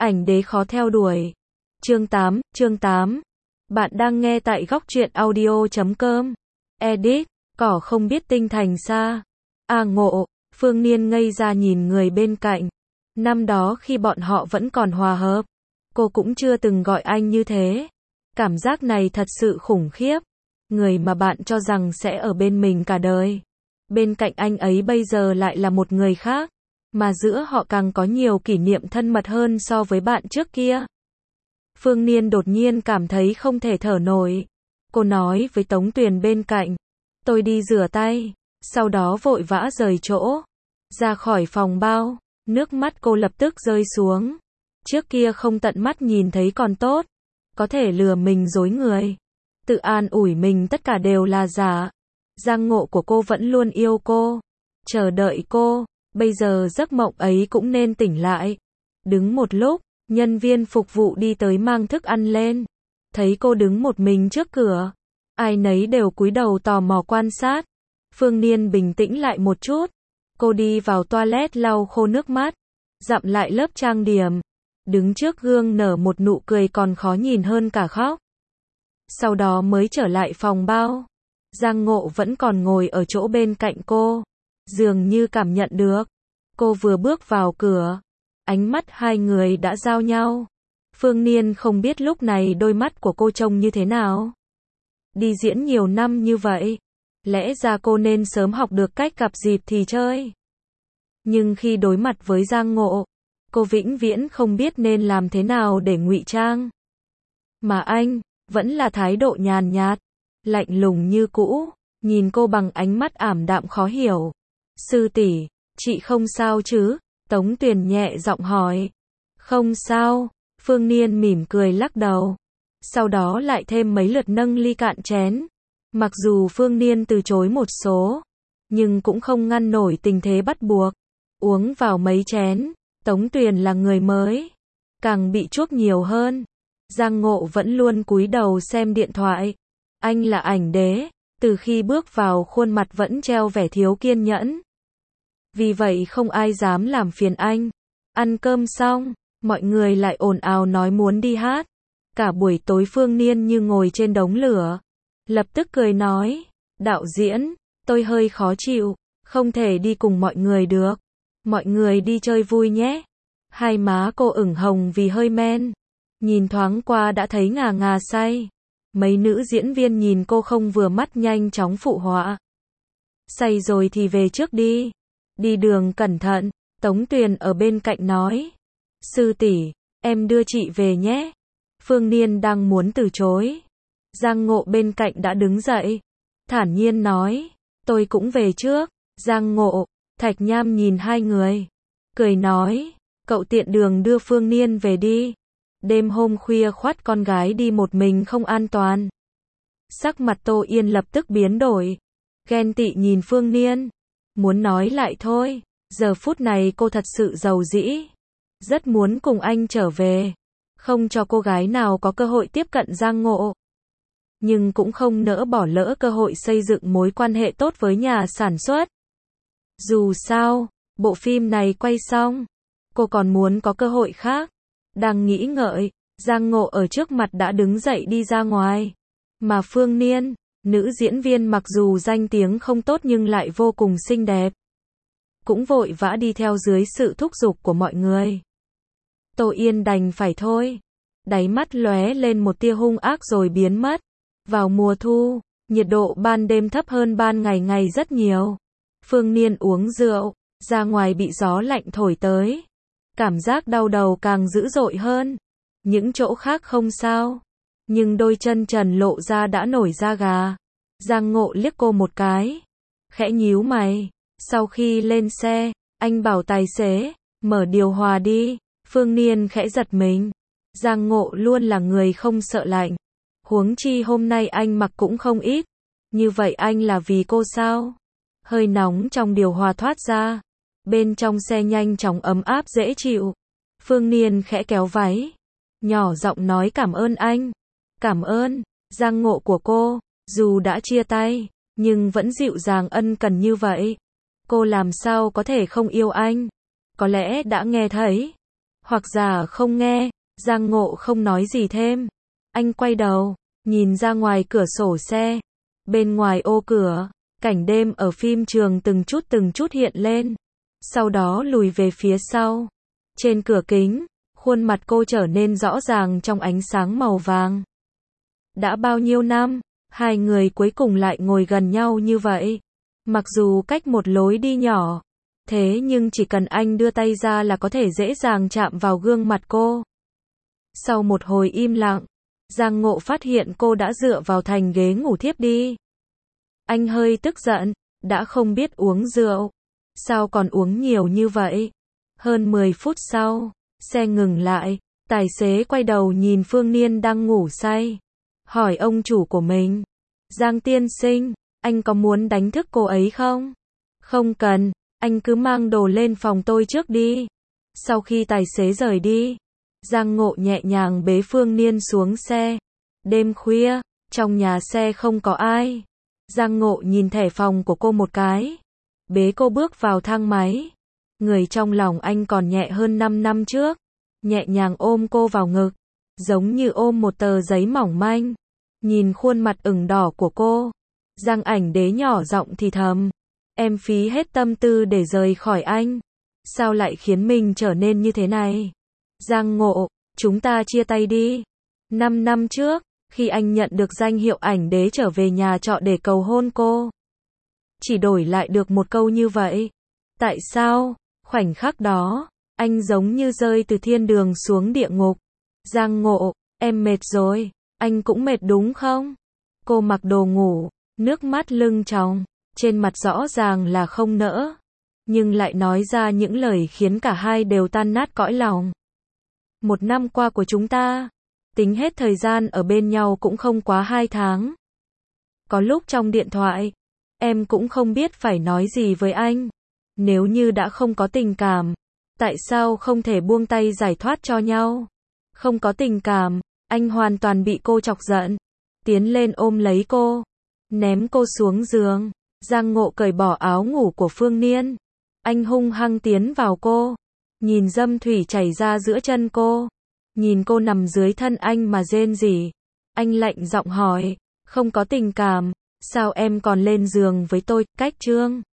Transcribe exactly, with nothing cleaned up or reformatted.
Ảnh đế khó theo đuổi. Chương tám, chương tám. Bạn đang nghe tại góc truyện audio chấm com. Edit, cỏ không biết tinh thành xa. À ngộ, Phương Niên ngây ra nhìn người bên cạnh. Năm đó khi bọn họ vẫn còn hòa hợp, cô cũng chưa từng gọi anh như thế. Cảm giác này thật sự khủng khiếp. Người mà bạn cho rằng sẽ ở bên mình cả đời, bên cạnh anh ấy bây giờ lại là một người khác. Mà giữa họ càng có nhiều kỷ niệm thân mật hơn so với bạn trước kia. Phương Niên đột nhiên cảm thấy không thể thở nổi. Cô nói với Tống Tuyền bên cạnh, tôi đi rửa tay, sau đó vội vã rời chỗ, ra khỏi phòng bao. Nước mắt cô lập tức rơi xuống. Trước kia không tận mắt nhìn thấy còn tốt, có thể lừa mình dối người, tự an ủi mình tất cả đều là giả. Giang Ngộ của cô vẫn luôn yêu cô, chờ đợi cô. Bây giờ giấc mộng ấy cũng nên tỉnh lại. Đứng một lúc, nhân viên phục vụ đi tới mang thức ăn lên. Thấy cô đứng một mình trước cửa, ai nấy đều cúi đầu tò mò quan sát. Phương Niên bình tĩnh lại một chút. Cô đi vào toilet lau khô nước mắt, dặm lại lớp trang điểm, đứng trước gương nở một nụ cười còn khó nhìn hơn cả khóc. Sau đó mới trở lại phòng bao. Giang Ngộ vẫn còn ngồi ở chỗ bên cạnh cô, dường như cảm nhận được. Cô vừa bước vào cửa, ánh mắt hai người đã giao nhau. Phương Niên không biết lúc này đôi mắt của cô trông như thế nào. Đi diễn nhiều năm như vậy, lẽ ra cô nên sớm học được cách gặp dịp thì chơi. Nhưng khi đối mặt với Giang Ngộ, cô vĩnh viễn không biết nên làm thế nào để ngụy trang. Mà anh, vẫn là thái độ nhàn nhạt, lạnh lùng như cũ, nhìn cô bằng ánh mắt ảm đạm khó hiểu. Sư tỷ, chị không sao chứ? Tống Tuyền nhẹ giọng hỏi. Không sao, Phương Niên mỉm cười lắc đầu. Sau đó lại thêm mấy lượt nâng ly cạn chén. Mặc dù Phương Niên từ chối một số, nhưng cũng không ngăn nổi tình thế bắt buộc. Uống vào mấy chén, Tống Tuyền là người mới, càng bị chuốc nhiều hơn. Giang Ngộ vẫn luôn cúi đầu xem điện thoại. Anh là ảnh đế, từ khi bước vào khuôn mặt vẫn treo vẻ thiếu kiên nhẫn. Vì vậy không ai dám làm phiền anh. Ăn cơm xong, mọi người lại ồn ào nói muốn đi hát. Cả buổi tối Phương Niên như ngồi trên đống lửa. Lập tức cười nói, đạo diễn, tôi hơi khó chịu, không thể đi cùng mọi người được. Mọi người đi chơi vui nhé. Hai má cô ửng hồng vì hơi men. Nhìn thoáng qua đã thấy ngà ngà say. Mấy nữ diễn viên nhìn cô không vừa mắt nhanh chóng phụ họa. Say rồi thì về trước đi. Đi đường cẩn thận. Tống Tuyền ở bên cạnh nói. Sư tỷ, em đưa chị về nhé. Phương Niên đang muốn từ chối. Giang Ngộ bên cạnh đã đứng dậy, thản nhiên nói, tôi cũng về trước. Giang Ngộ, Thạch Nham nhìn hai người, cười nói, cậu tiện đường đưa Phương Niên về đi. Đêm hôm khuya khoắt con gái đi một mình không an toàn. Sắc mặt Tô Yên lập tức biến đổi, ghen tị nhìn Phương Niên, muốn nói lại thôi. Giờ phút này cô thật sự giàu dĩ, rất muốn cùng anh trở về, không cho cô gái nào có cơ hội tiếp cận Giang Ngộ. Nhưng cũng không nỡ bỏ lỡ cơ hội xây dựng mối quan hệ tốt với nhà sản xuất. Dù sao, bộ phim này quay xong, cô còn muốn có cơ hội khác. Đang nghĩ ngợi, Giang Ngộ ở trước mặt đã đứng dậy đi ra ngoài. Mà Phương Niên, nữ diễn viên mặc dù danh tiếng không tốt nhưng lại vô cùng xinh đẹp, cũng vội vã đi theo dưới sự thúc giục của mọi người. Tô Yên đành phải thôi. Đáy mắt lóe lên một tia hung ác rồi biến mất. Vào mùa thu, nhiệt độ ban đêm thấp hơn ban ngày ngày rất nhiều. Phương Niên uống rượu, ra ngoài bị gió lạnh thổi tới. Cảm giác đau đầu càng dữ dội hơn. Những chỗ khác không sao, nhưng đôi chân trần lộ ra đã nổi da gà. Giang Ngộ liếc cô một cái, khẽ nhíu mày. Sau khi lên xe, anh bảo tài xế, mở điều hòa đi. Phương Niên khẽ giật mình. Giang Ngộ luôn là người không sợ lạnh. Huống chi hôm nay anh mặc cũng không ít. Như vậy anh là vì cô sao? Hơi nóng trong điều hòa thoát ra. Bên trong xe nhanh chóng ấm áp dễ chịu. Phương Niên khẽ kéo váy, nhỏ giọng nói cảm ơn anh. Cảm ơn. Giang Ngộ của cô, dù đã chia tay, nhưng vẫn dịu dàng ân cần như vậy. Cô làm sao có thể không yêu anh? Có lẽ đã nghe thấy. hoặc giả không nghe. Giang Ngộ không nói gì thêm. Anh quay đầu, nhìn ra ngoài cửa sổ xe. Bên ngoài ô cửa, cảnh đêm ở phim trường từng chút từng chút hiện lên. Sau đó lùi về phía sau. Trên cửa kính, khuôn mặt cô trở nên rõ ràng trong ánh sáng màu vàng. Đã bao nhiêu năm, hai người cuối cùng lại ngồi gần nhau như vậy. Mặc dù cách một lối đi nhỏ, thế nhưng chỉ cần anh đưa tay ra là có thể dễ dàng chạm vào gương mặt cô. Sau một hồi im lặng, Giang Ngộ phát hiện cô đã dựa vào thành ghế ngủ thiếp đi. Anh hơi tức giận, đã không biết uống rượu. Sao còn uống nhiều như vậy? Hơn mười phút sau, xe ngừng lại, tài xế quay đầu nhìn Phương Niên đang ngủ say. Hỏi ông chủ của mình. Giang tiên sinh, anh có muốn đánh thức cô ấy không? Không cần, anh cứ mang đồ lên phòng tôi trước đi. Sau khi tài xế rời đi, Giang Ngộ nhẹ nhàng bế Phương Niên xuống xe. Đêm khuya, trong nhà xe không có ai. Giang Ngộ nhìn thẻ phòng của cô một cái. Bế cô bước vào thang máy. Người trong lòng anh còn nhẹ hơn năm năm trước. Nhẹ nhàng ôm cô vào ngực. Giống như ôm một tờ giấy mỏng manh. Nhìn khuôn mặt ửng đỏ của cô. Giang Ảnh Đế nhỏ giọng thì thầm. Em phí hết tâm tư để rời khỏi anh. Sao lại khiến mình trở nên như thế này? Giang Ngộ, chúng ta chia tay đi. Năm năm trước, khi anh nhận được danh hiệu ảnh đế trở về nhà trọ để cầu hôn cô. Chỉ đổi lại được một câu như vậy. Tại sao? Khoảnh khắc đó, anh giống như rơi từ thiên đường xuống địa ngục. Giang Ngộ, em mệt rồi, anh cũng mệt đúng không? Cô mặc đồ ngủ, nước mắt lưng tròng, trên mặt rõ ràng là không nỡ, nhưng lại nói ra những lời khiến cả hai đều tan nát cõi lòng. Một năm qua của chúng ta, tính hết thời gian ở bên nhau cũng không quá hai tháng. Có lúc trong điện thoại, em cũng không biết phải nói gì với anh. Nếu như đã không có tình cảm, tại sao không thể buông tay giải thoát cho nhau? Không có tình cảm, anh hoàn toàn bị cô chọc giận. Tiến lên ôm lấy cô, ném cô xuống giường. Giang Ngộ cởi bỏ áo ngủ của Phương Niên. Anh hung hăng tiến vào cô. Nhìn dâm thủy chảy ra giữa chân cô. Nhìn cô nằm dưới thân anh mà rên rỉ. Anh lạnh giọng hỏi, không có tình cảm, sao em còn lên giường với tôi? Cách chương